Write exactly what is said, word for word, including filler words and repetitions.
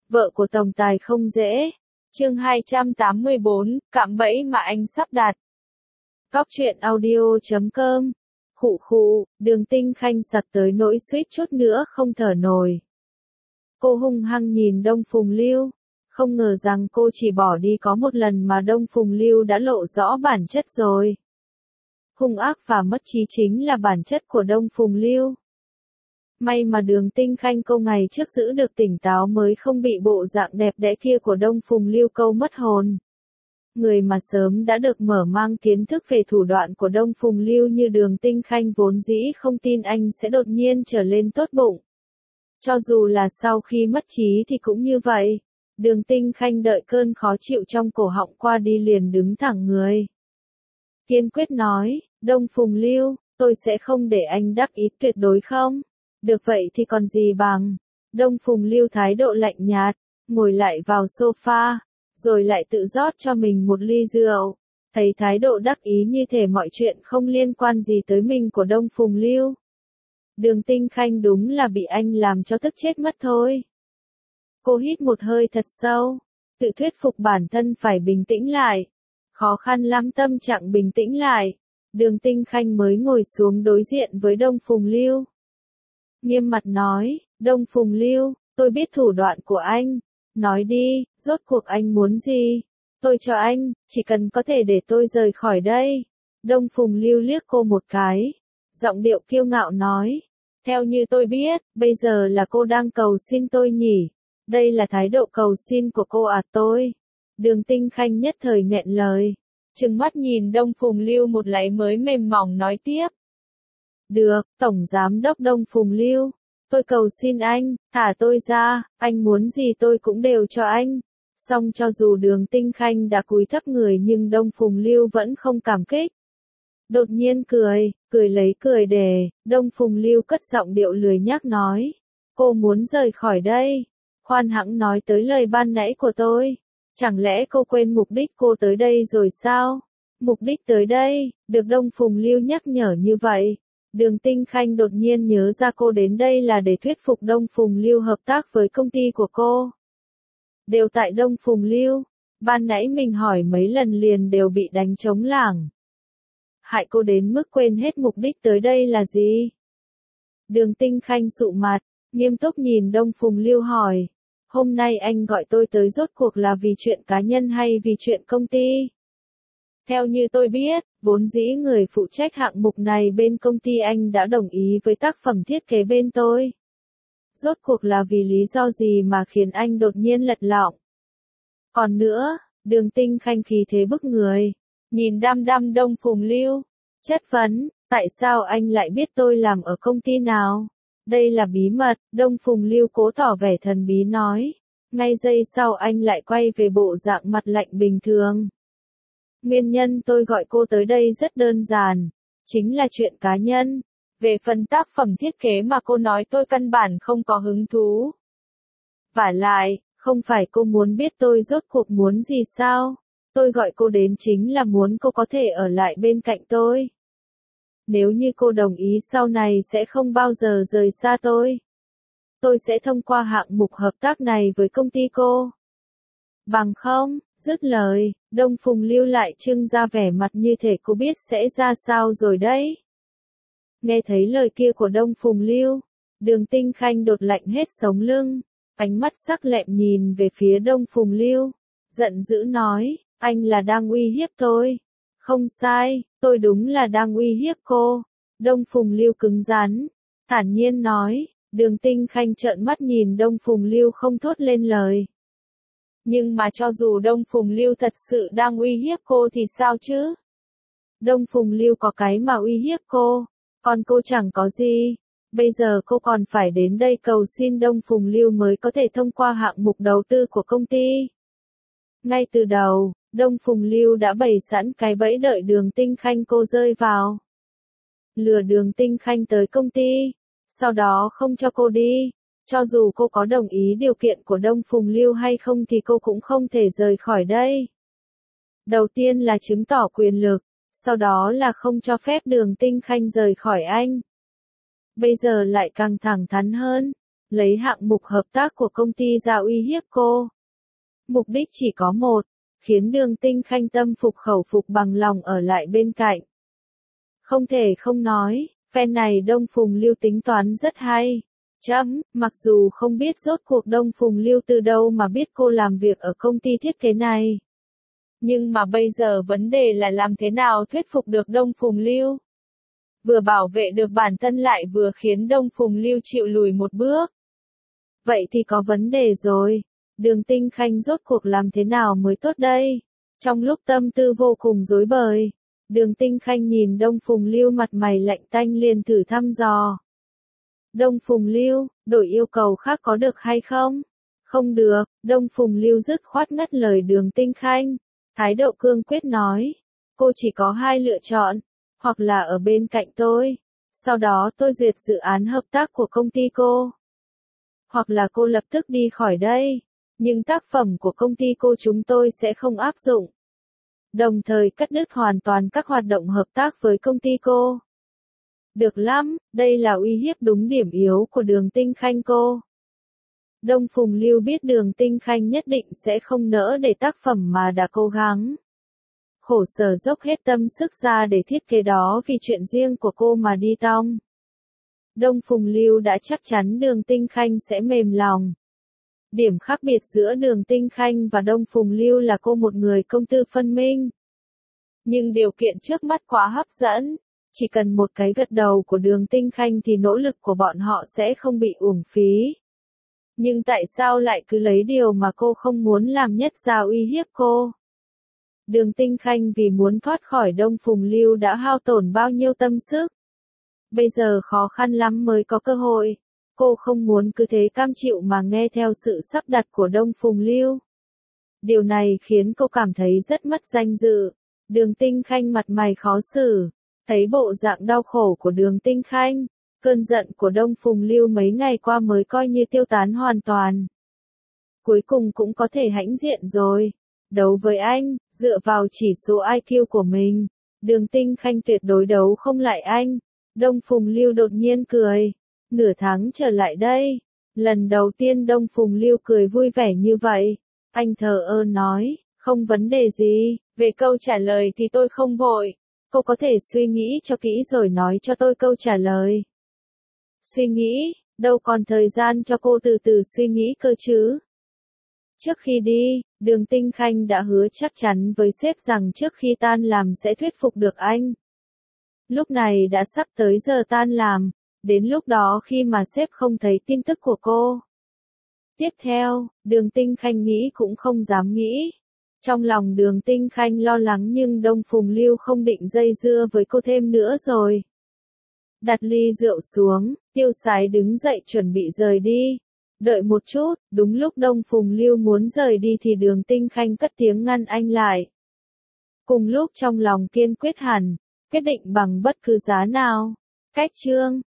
Vợ của tổng tài không dễ. Chương hai trăm tám mươi bốn, cạm bẫy mà anh sắp đặt. Cóc truyện audio chấm com. Khụ khụ, Đường Tinh Khanh sặc tới nỗi suýt chút nữa không thở nổi. Cô hung hăng nhìn Đông Phùng Lưu. Không ngờ rằng cô chỉ bỏ đi có một lần mà Đông Phùng Lưu đã lộ rõ bản chất rồi. Hung ác và mất trí chính là bản chất của Đông Phùng Lưu. May mà Đường Tinh Khanh cô ngày trước giữ được tỉnh táo mới không bị bộ dạng đẹp đẽ kia của Đông Phùng Lưu câu mất hồn. Người mà sớm đã được mở mang kiến thức về thủ đoạn của Đông Phùng Lưu như Đường Tinh Khanh vốn dĩ không tin anh sẽ đột nhiên trở lên tốt bụng. Cho dù là sau khi mất trí thì cũng như vậy. Đường Tinh Khanh đợi cơn khó chịu trong cổ họng qua đi liền đứng thẳng người. Kiên quyết nói, Đông Phùng Lưu, tôi sẽ không để anh đắc ý tuyệt đối không? Được vậy thì còn gì bằng. Đông Phùng Lưu thái độ lạnh nhạt, ngồi lại vào sofa, rồi lại tự rót cho mình một ly rượu. Thấy thái độ đắc ý như thể mọi chuyện không liên quan gì tới mình của Đông Phùng Lưu. Đường Tinh Khanh đúng là bị anh làm cho tức chết mất thôi. Cô hít một hơi thật sâu, tự thuyết phục bản thân phải bình tĩnh lại. Khó khăn lắm tâm trạng bình tĩnh lại. Đường Tinh Khanh mới ngồi xuống đối diện với Đông Phùng Lưu. Nghiêm mặt nói, Đông Phùng Lưu, tôi biết thủ đoạn của anh. Nói đi, rốt cuộc anh muốn gì? Tôi cho anh, chỉ cần có thể để tôi rời khỏi đây. Đông Phùng Lưu liếc cô một cái. Giọng điệu kiêu ngạo nói. Theo như tôi biết, bây giờ là cô đang cầu xin tôi nhỉ? Đây là thái độ cầu xin của cô à tôi? Đường Tinh Khanh nhất thời nghẹn lời. Trừng mắt nhìn Đông Phùng Lưu một lấy mới mềm mỏng nói tiếp. Được, Tổng Giám đốc Đông Phùng Lưu. Tôi cầu xin anh, thả tôi ra, anh muốn gì tôi cũng đều cho anh. Song cho dù Đường Tinh Khanh đã cúi thấp người nhưng Đông Phùng Lưu vẫn không cảm kích. Đột nhiên cười, cười lấy cười để, Đông Phùng Lưu cất giọng điệu lười nhác nói. Cô muốn rời khỏi đây. Khoan hẵng nói tới lời ban nãy của tôi. Chẳng lẽ cô quên mục đích cô tới đây rồi sao? Mục đích tới đây, được Đông Phùng Lưu nhắc nhở như vậy. Đường Tinh Khanh đột nhiên nhớ ra cô đến đây là để thuyết phục Đông Phùng Lưu hợp tác với công ty của cô. Đều tại Đông Phùng Lưu, ban nãy mình hỏi mấy lần liền đều bị đánh trống lảng. Hại cô đến mức quên hết mục đích tới đây là gì? Đường Tinh Khanh sụ mặt, nghiêm túc nhìn Đông Phùng Lưu hỏi. Hôm nay anh gọi tôi tới rốt cuộc là vì chuyện cá nhân hay vì chuyện công ty? Theo như tôi biết, vốn dĩ người phụ trách hạng mục này bên công ty anh đã đồng ý với tác phẩm thiết kế bên tôi. Rốt cuộc là vì lý do gì mà khiến anh đột nhiên lật lọng? Còn nữa, Đường Tinh Khanh khí thế bức người, nhìn đăm đăm Đông Phùng Lưu, chất vấn, tại sao anh lại biết tôi làm ở công ty nào? Đây là bí mật, Đông Phùng Lưu cố tỏ vẻ thần bí nói. Ngay giây sau anh lại quay về bộ dạng mặt lạnh bình thường. Nguyên nhân tôi gọi cô tới đây rất đơn giản, chính là chuyện cá nhân. Về phần tác phẩm thiết kế mà cô nói tôi căn bản không có hứng thú. Vả lại, không phải cô muốn biết tôi rốt cuộc muốn gì sao? Tôi gọi cô đến chính là muốn cô có thể ở lại bên cạnh tôi. Nếu như cô đồng ý sau này sẽ không bao giờ rời xa tôi. Tôi sẽ thông qua hạng mục hợp tác này với công ty cô. Bằng không, dứt lời, Đông Phùng Lưu lại trưng ra vẻ mặt như thể cô biết sẽ ra sao rồi đấy. Nghe thấy lời kia của Đông Phùng Lưu, Đường Tinh Khanh đột lạnh hết sống lưng, ánh mắt sắc lẹm nhìn về phía Đông Phùng Lưu, giận dữ nói, anh là đang uy hiếp tôi. Không sai, tôi đúng là đang uy hiếp cô. Đông Phùng Lưu cứng rắn, thản nhiên nói. Đường Tinh Khanh trợn mắt nhìn Đông Phùng Lưu không thốt lên lời. Nhưng mà cho dù Đông Phùng Lưu thật sự đang uy hiếp cô thì sao chứ? Đông Phùng Lưu có cái mà uy hiếp cô, còn cô chẳng có gì. Bây giờ cô còn phải đến đây cầu xin Đông Phùng Lưu mới có thể thông qua hạng mục đầu tư của công ty. Ngay từ đầu, Đông Phùng Lưu đã bày sẵn cái bẫy đợi Đường Tinh Khanh cô rơi vào. Lừa Đường Tinh Khanh tới công ty, sau đó không cho cô đi. Cho dù cô có đồng ý điều kiện của Đông Phùng Lưu hay không thì cô cũng không thể rời khỏi đây. Đầu tiên là chứng tỏ quyền lực, sau đó là không cho phép Đường Tinh Khanh rời khỏi anh. Bây giờ lại càng thẳng thắn hơn. lấy hạng mục hợp tác của công ty ra uy hiếp cô. Mục đích chỉ có một, khiến Đường Tinh Khanh tâm phục khẩu phục bằng lòng ở lại bên cạnh. Không thể không nói, phen này Đông Phùng Lưu tính toán rất hay. Chấm, mặc dù không biết rốt cuộc Đông Phùng Lưu từ đâu mà biết cô làm việc ở công ty thiết kế này. Nhưng mà bây giờ vấn đề là làm thế nào thuyết phục được Đông Phùng Lưu. Vừa bảo vệ được bản thân lại vừa khiến Đông Phùng Lưu chịu lùi một bước. Vậy thì có vấn đề rồi. Đường Tinh Khanh rốt cuộc làm thế nào mới tốt đây? Trong lúc tâm tư vô cùng rối bời, Đường Tinh Khanh nhìn Đông Phùng Lưu mặt mày lạnh tanh liền thử thăm dò. Đông Phùng Lưu, đổi yêu cầu khác có được hay không? Không được, Đông Phùng Lưu dứt khoát ngắt lời Đường Tinh Khanh. Thái độ cương quyết nói, cô chỉ có hai lựa chọn, hoặc là ở bên cạnh tôi, sau đó tôi duyệt dự án hợp tác của công ty cô. Hoặc là cô lập tức đi khỏi đây, nhưng tác phẩm của công ty cô chúng tôi sẽ không áp dụng. Đồng thời cắt đứt hoàn toàn các hoạt động hợp tác với công ty cô. Được lắm, đây là uy hiếp đúng điểm yếu của Đường Tinh Khanh cô. Đông Phùng Lưu biết Đường Tinh Khanh nhất định sẽ không nỡ để tác phẩm mà đã cố gắng. Khổ sở dốc hết tâm sức ra để thiết kế đó vì chuyện riêng của cô mà đi tong. Đông Phùng Lưu đã chắc chắn Đường Tinh Khanh sẽ mềm lòng. Điểm khác biệt giữa Đường Tinh Khanh và Đông Phùng Lưu là cô một người công tư phân minh. Nhưng điều kiện trước mắt quá hấp dẫn, chỉ cần một cái gật đầu của Đường Tinh Khanh thì nỗ lực của bọn họ sẽ không bị uổng phí. Nhưng tại sao lại cứ lấy điều mà cô không muốn làm nhất ra uy hiếp cô? Đường Tinh Khanh vì muốn thoát khỏi Đông Phùng Lưu đã hao tổn bao nhiêu tâm sức. Bây giờ khó khăn lắm mới có cơ hội. Cô không muốn cứ thế cam chịu mà nghe theo sự sắp đặt của Đông Phùng Lưu. Điều này khiến cô cảm thấy rất mất danh dự. Đường Tinh Khanh mặt mày khó xử. Thấy bộ dạng đau khổ của Đường Tinh Khanh, cơn giận của Đông Phùng Lưu mấy ngày qua mới coi như tiêu tán hoàn toàn. Cuối cùng cũng có thể hãnh diện rồi. Đấu với anh, dựa vào chỉ số i kiu của mình, Đường Tinh Khanh tuyệt đối đấu không lại anh. Đông Phùng Lưu đột nhiên cười. Nửa tháng trở lại đây. Lần đầu tiên Đông Phùng Lưu cười vui vẻ như vậy. Anh thờ ơ nói, không vấn đề gì, về câu trả lời thì tôi không vội. Cô có thể suy nghĩ cho kỹ rồi nói cho tôi câu trả lời. Suy nghĩ, đâu còn thời gian cho cô từ từ suy nghĩ cơ chứ. Trước khi đi, Đường Tinh Khanh đã hứa chắc chắn với sếp rằng trước khi tan làm sẽ thuyết phục được anh. Lúc này đã sắp tới giờ tan làm, đến lúc đó khi mà sếp không thấy tin tức của cô. Tiếp theo, Đường Tinh Khanh nghĩ cũng không dám nghĩ. Trong lòng Đường Tinh Khanh lo lắng nhưng Đông Phùng Lưu không định dây dưa với cô thêm nữa rồi. Đặt ly rượu xuống, Tiêu Sái đứng dậy chuẩn bị rời đi. Đợi một chút, đúng lúc Đông Phùng Lưu muốn rời đi thì Đường Tinh Khanh cất tiếng ngăn anh lại. Cùng lúc trong lòng kiên quyết hẳn, quyết định bằng bất cứ giá nào. Cách chương